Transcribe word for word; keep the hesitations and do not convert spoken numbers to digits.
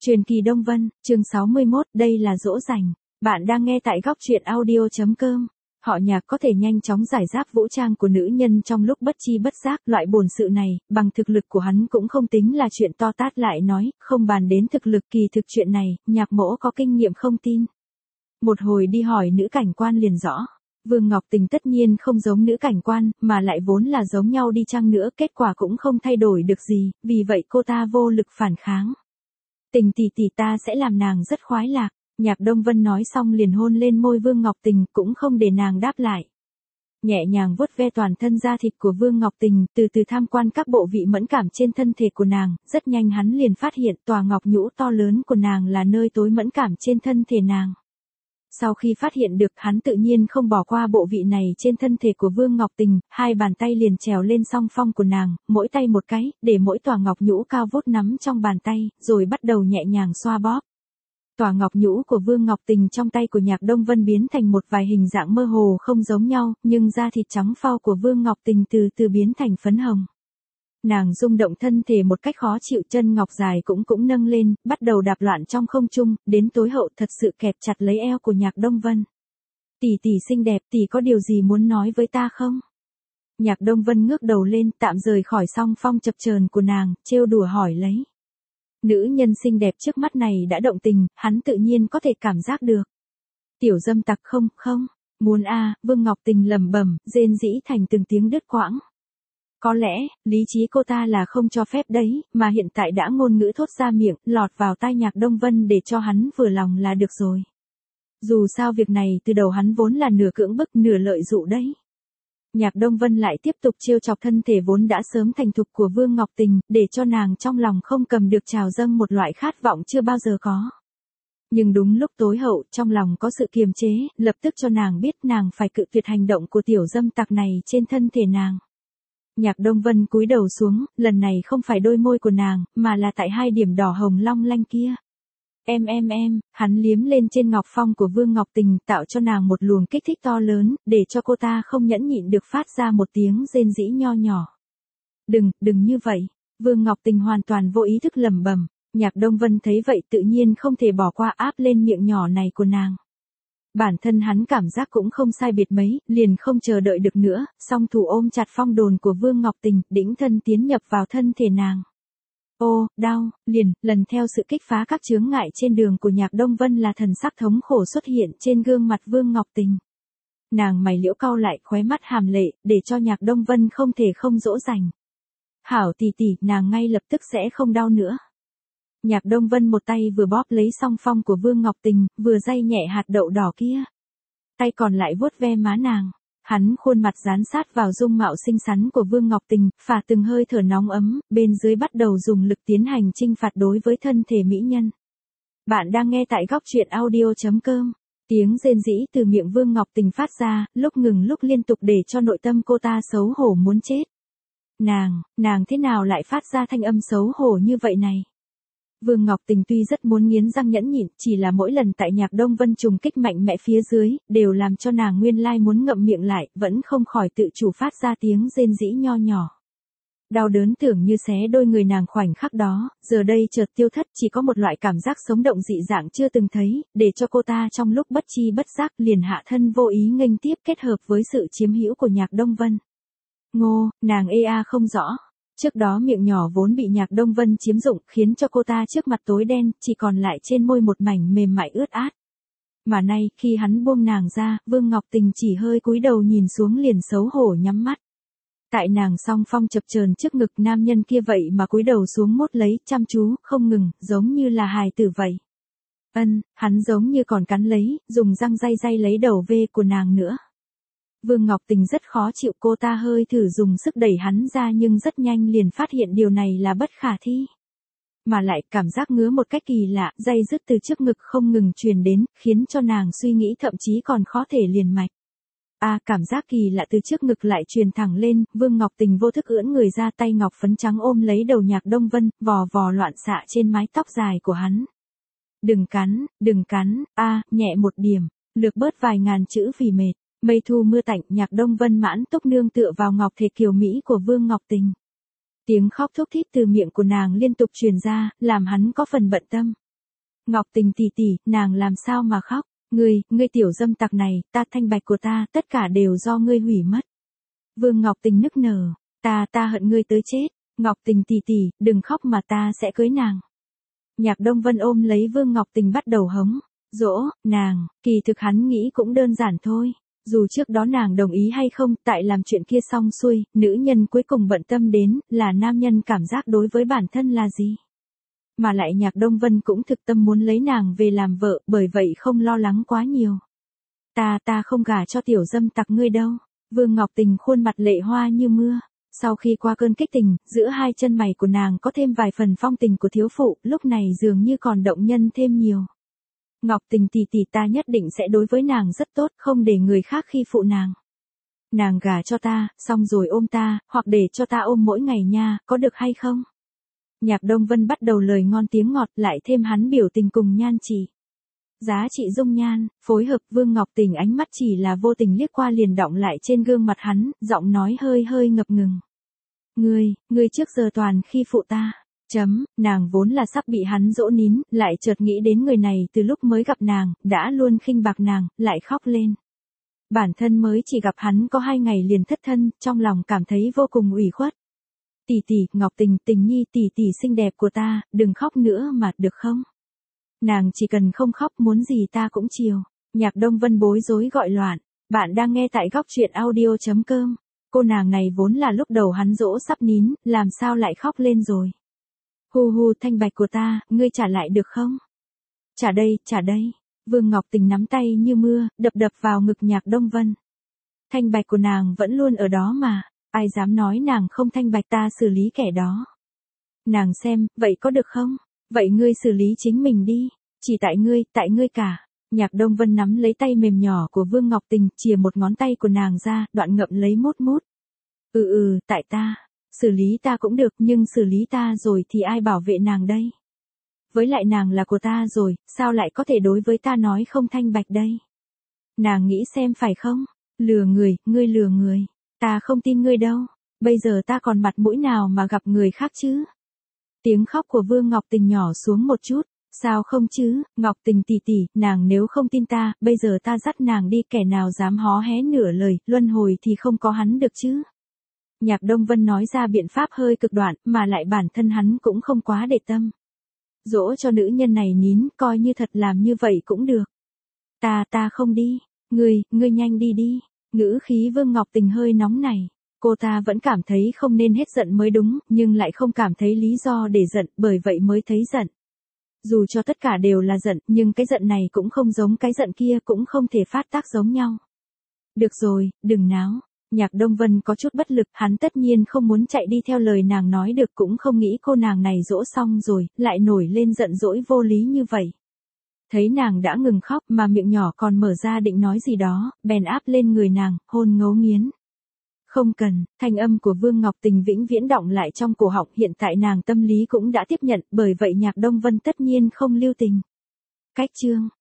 Truyền kỳ Đông Vân, chương sáu mươi mốt, đây là dỗ dành. Bạn đang nghe tại góc truyện audio chấm com. Họ Nhạc có thể nhanh chóng giải giáp vũ trang của nữ nhân trong lúc bất chi bất giác. Loại bổn sự này, bằng thực lực của hắn cũng không tính là chuyện to tát. Lại nói, không bàn đến thực lực, kỳ thực chuyện này, Nhạc mỗ có kinh nghiệm không tin. Một hồi đi hỏi nữ cảnh quan liền rõ. Vương Ngọc Tình tất nhiên không giống nữ cảnh quan, mà lại vốn là giống nhau đi chăng nữa, kết quả cũng không thay đổi được gì, vì vậy cô ta vô lực phản kháng. Tình tỷ tỷ, ta sẽ làm nàng rất khoái lạc. Nhạc Đông Vân nói xong liền hôn lên môi Vương Ngọc Tình, cũng không để nàng đáp lại. Nhẹ nhàng vuốt ve toàn thân da thịt của Vương Ngọc Tình, từ từ tham quan các bộ vị mẫn cảm trên thân thể của nàng, rất nhanh hắn liền phát hiện tòa ngọc nhũ to lớn của nàng là nơi tối mẫn cảm trên thân thể nàng. Sau khi phát hiện được, hắn tự nhiên không bỏ qua bộ vị này trên thân thể của Vương Ngọc Tình, hai bàn tay liền trèo lên song phong của nàng, mỗi tay một cái, để mỗi tòa ngọc nhũ cao vút nắm trong bàn tay, rồi bắt đầu nhẹ nhàng xoa bóp. Tòa ngọc nhũ của Vương Ngọc Tình trong tay của Nhạc Đông Vân biến thành một vài hình dạng mơ hồ không giống nhau, nhưng da thịt trắng phau của Vương Ngọc Tình từ từ biến thành phấn hồng. Nàng rung động thân thể một cách khó chịu, chân ngọc dài cũng cũng nâng lên, bắt đầu đạp loạn trong không trung, đến tối hậu thật sự kẹp chặt lấy eo của Nhạc Đông Vân. Tỷ tỷ xinh đẹp, tỷ có điều gì muốn nói với ta không? Nhạc Đông Vân ngước đầu lên, tạm rời khỏi song phong chập chờn của nàng, trêu đùa hỏi lấy. Nữ nhân xinh đẹp trước mắt này đã động tình, hắn tự nhiên có thể cảm giác được. Tiểu dâm tặc, không, không, muốn a, à, Vương Ngọc Tình lẩm bẩm, rên rỉ thành từng tiếng đứt quãng. Có lẽ, lý trí cô ta là không cho phép đấy, mà hiện tại đã ngôn ngữ thốt ra miệng, lọt vào tai Nhạc Đông Vân để cho hắn vừa lòng là được rồi. Dù sao việc này từ đầu hắn vốn là nửa cưỡng bức nửa lợi dụ đấy. Nhạc Đông Vân lại tiếp tục trêu chọc thân thể vốn đã sớm thành thục của Vương Ngọc Tình, để cho nàng trong lòng không cầm được trào dâng một loại khát vọng chưa bao giờ có. Nhưng đúng lúc tối hậu, trong lòng có sự kiềm chế, lập tức cho nàng biết nàng phải cự tuyệt hành động của tiểu dâm tặc này trên thân thể nàng. Nhạc Đông Vân cúi đầu xuống, lần này không phải đôi môi của nàng, mà là tại hai điểm đỏ hồng long lanh kia. Em em em, hắn liếm lên trên ngọc phong của Vương Ngọc Tình, tạo cho nàng một luồng kích thích to lớn, để cho cô ta không nhẫn nhịn được phát ra một tiếng rên rỉ nho nhỏ. Đừng, đừng như vậy. Vương Ngọc Tình hoàn toàn vô ý thức lẩm bẩm. Nhạc Đông Vân thấy vậy tự nhiên không thể bỏ qua, áp lên miệng nhỏ này của nàng. Bản thân hắn cảm giác cũng không sai biệt mấy, liền không chờ đợi được nữa, song thủ ôm chặt phong đồn của Vương Ngọc Tình, đĩnh thân tiến nhập vào thân thể nàng. Ô, đau, liền, lần theo sự kích phá các chướng ngại trên đường của Nhạc Đông Vân là thần sắc thống khổ xuất hiện trên gương mặt Vương Ngọc Tình. Nàng mày liễu cau lại, khóe mắt hàm lệ, để cho Nhạc Đông Vân không thể không dỗ dành. Hảo tỷ tỷ, nàng ngay lập tức sẽ không đau nữa. Nhạc Đông Vân một tay vừa bóp lấy song phong của Vương Ngọc Tình, vừa day nhẹ hạt đậu đỏ kia. Tay còn lại vuốt ve má nàng. Hắn khuôn mặt dán sát vào dung mạo xinh xắn của Vương Ngọc Tình, phả từng hơi thở nóng ấm, bên dưới bắt đầu dùng lực tiến hành chinh phạt đối với thân thể mỹ nhân. Bạn đang nghe tại góc truyện audio chấm com. Tiếng rên rỉ từ miệng Vương Ngọc Tình phát ra, lúc ngừng lúc liên tục để cho nội tâm cô ta xấu hổ muốn chết. Nàng, nàng thế nào lại phát ra thanh âm xấu hổ như vậy này? Vương Ngọc Tình tuy rất muốn nghiến răng nhẫn nhịn, chỉ là mỗi lần tại Nhạc Đông Vân trùng kích mạnh mẽ phía dưới, đều làm cho nàng nguyên lai muốn ngậm miệng lại, vẫn không khỏi tự chủ phát ra tiếng rên rỉ nho nhỏ. Đau đớn tưởng như xé đôi người nàng khoảnh khắc đó, giờ đây chợt tiêu thất, chỉ có một loại cảm giác sống động dị dạng chưa từng thấy, để cho cô ta trong lúc bất chi bất giác liền hạ thân vô ý nghênh tiếp, kết hợp với sự chiếm hữu của Nhạc Đông Vân. Ngô, nàng ê a không rõ. Trước đó miệng nhỏ vốn bị Nhạc Đông Vân chiếm dụng, khiến cho cô ta trước mặt tối đen, chỉ còn lại trên môi một mảnh mềm mại ướt át. Mà nay, khi hắn buông nàng ra, Vương Ngọc Tình chỉ hơi cúi đầu nhìn xuống liền xấu hổ nhắm mắt. Tại nàng song phong chập chờn trước ngực nam nhân kia vậy mà cúi đầu xuống mốt lấy, chăm chú, không ngừng, giống như là hài tử vậy. Ân, hắn giống như còn cắn lấy, dùng răng day day lấy đầu vê của nàng nữa. Vương Ngọc Tình rất khó chịu, cô ta hơi thử dùng sức đẩy hắn ra nhưng rất nhanh liền phát hiện điều này là bất khả thi. Mà lại cảm giác ngứa một cách kỳ lạ, day dứt từ trước ngực không ngừng truyền đến, khiến cho nàng suy nghĩ thậm chí còn khó thể liền mạch. À, cảm giác kỳ lạ từ trước ngực lại truyền thẳng lên, Vương Ngọc Tình vô thức ưỡn người ra, tay ngọc phấn trắng ôm lấy đầu Nhạc Đông Vân, vò vò loạn xạ trên mái tóc dài của hắn. Đừng cắn, đừng cắn, a, à, nhẹ một điểm, lược bớt vài ngàn chữ vì mệt. Mây thu mưa tạnh, Nhạc Đông Vân mãn túc nương tựa vào ngọc thể kiều mỹ của Vương Ngọc Tình. Tiếng khóc thúc thít từ miệng của nàng liên tục truyền ra, làm hắn có phần bận tâm. Ngọc Tình tỷ tỷ, nàng làm sao mà khóc, ngươi, ngươi tiểu dâm tặc này, ta thanh bạch của ta, tất cả đều do ngươi hủy mất. Vương Ngọc Tình nức nở, ta, ta hận ngươi tới chết, Ngọc Tình tỷ tỷ, đừng khóc mà ta sẽ cưới nàng. Nhạc Đông Vân ôm lấy Vương Ngọc Tình bắt đầu hống, dỗ, nàng, kỳ thực hắn nghĩ cũng đơn giản thôi. Dù trước đó nàng đồng ý hay không, tại làm chuyện kia xong xuôi, nữ nhân cuối cùng bận tâm đến, là nam nhân cảm giác đối với bản thân là gì. Mà lại Nhạc Đông Vân cũng thực tâm muốn lấy nàng về làm vợ, bởi vậy không lo lắng quá nhiều. Ta, ta không gả cho tiểu dâm tặc ngươi đâu. Vương Ngọc Tình khuôn mặt lệ hoa như mưa. Sau khi qua cơn kích tình, giữa hai chân mày của nàng có thêm vài phần phong tình của thiếu phụ, lúc này dường như còn động nhân thêm nhiều. Ngọc Tình tỷ tỷ, ta nhất định sẽ đối với nàng rất tốt, không để người khác khi phụ nàng. Nàng gả cho ta, xong rồi ôm ta, hoặc để cho ta ôm mỗi ngày nha, có được hay không? Nhạc Đông Vân bắt đầu lời ngon tiếng ngọt, lại thêm hắn biểu tình cùng nhan chỉ. Giá trị dung nhan, phối hợp. Vương Ngọc Tình ánh mắt chỉ là vô tình liếc qua liền đọng lại trên gương mặt hắn, giọng nói hơi hơi ngập ngừng. Ngươi, ngươi trước giờ toàn khi phụ ta. Chấm, nàng vốn là sắp bị hắn dỗ nín, lại chợt nghĩ đến người này từ lúc mới gặp nàng, đã luôn khinh bạc nàng, lại khóc lên. Bản thân mới chỉ gặp hắn có hai ngày liền thất thân, trong lòng cảm thấy vô cùng ủy khuất. Tỷ tỷ, Ngọc Tình, Tình nhi tỷ tỷ xinh đẹp của ta, đừng khóc nữa mà, được không? Nàng chỉ cần không khóc, muốn gì ta cũng chiều. Nhạc Đông Vân bối rối gọi loạn. Bạn đang nghe tại góc truyện audio chấm com. Cô nàng này vốn là lúc đầu hắn dỗ sắp nín, làm sao lại khóc lên rồi. Hu hu, thanh bạch của ta, ngươi trả lại được không? Trả đây, trả đây. Vương Ngọc Tình nắm tay như mưa, đập đập vào ngực Nhạc Đông Vân. Thanh bạch của nàng vẫn luôn ở đó mà, ai dám nói nàng không thanh bạch, ta xử lý kẻ đó. Nàng xem, vậy có được không? Vậy ngươi xử lý chính mình đi, chỉ tại ngươi, tại ngươi cả. Nhạc Đông Vân nắm lấy tay mềm nhỏ của Vương Ngọc Tình, chìa một ngón tay của nàng ra, đoạn ngậm lấy mút mút. Ừ ừ, tại ta. Xử lý ta cũng được, nhưng xử lý ta rồi thì ai bảo vệ nàng đây? Với lại nàng là của ta rồi, sao lại có thể đối với ta nói không thanh bạch đây? Nàng nghĩ xem phải không? Lừa người, ngươi lừa người. Ta không tin ngươi đâu. Bây giờ ta còn mặt mũi nào mà gặp người khác chứ? Tiếng khóc của Vương Ngọc Tình nhỏ xuống một chút. Sao không chứ, Ngọc Tình tỷ tỷ, nàng nếu không tin ta, bây giờ ta dắt nàng đi, kẻ nào dám hó hé nửa lời, luân hồi thì không có hắn được chứ. Nhạc Đông Vân nói ra biện pháp hơi cực đoan, mà lại bản thân hắn cũng không quá để tâm. Dỗ cho nữ nhân này nín, coi như thật làm như vậy cũng được. Ta, ta không đi, ngươi, ngươi nhanh đi đi. Ngữ khí Vương Ngọc Tình hơi nóng này. Cô ta vẫn cảm thấy không nên hết giận mới đúng, nhưng lại không cảm thấy lý do để giận, bởi vậy mới thấy giận. Dù cho tất cả đều là giận, nhưng cái giận này cũng không giống cái giận kia, cũng không thể phát tác giống nhau. Được rồi, đừng náo. Nhạc Đông Vân có chút bất lực, hắn tất nhiên không muốn chạy đi theo lời nàng nói được, cũng không nghĩ cô nàng này dỗ xong rồi, lại nổi lên giận dỗi vô lý như vậy. Thấy nàng đã ngừng khóc mà miệng nhỏ còn mở ra định nói gì đó, bèn áp lên người nàng, hôn ngấu nghiến. Không cần, thanh âm của Vương Ngọc Tình vĩnh viễn đọng lại trong cổ họng, hiện tại nàng tâm lý cũng đã tiếp nhận, bởi vậy Nhạc Đông Vân tất nhiên không lưu tình. Cách chương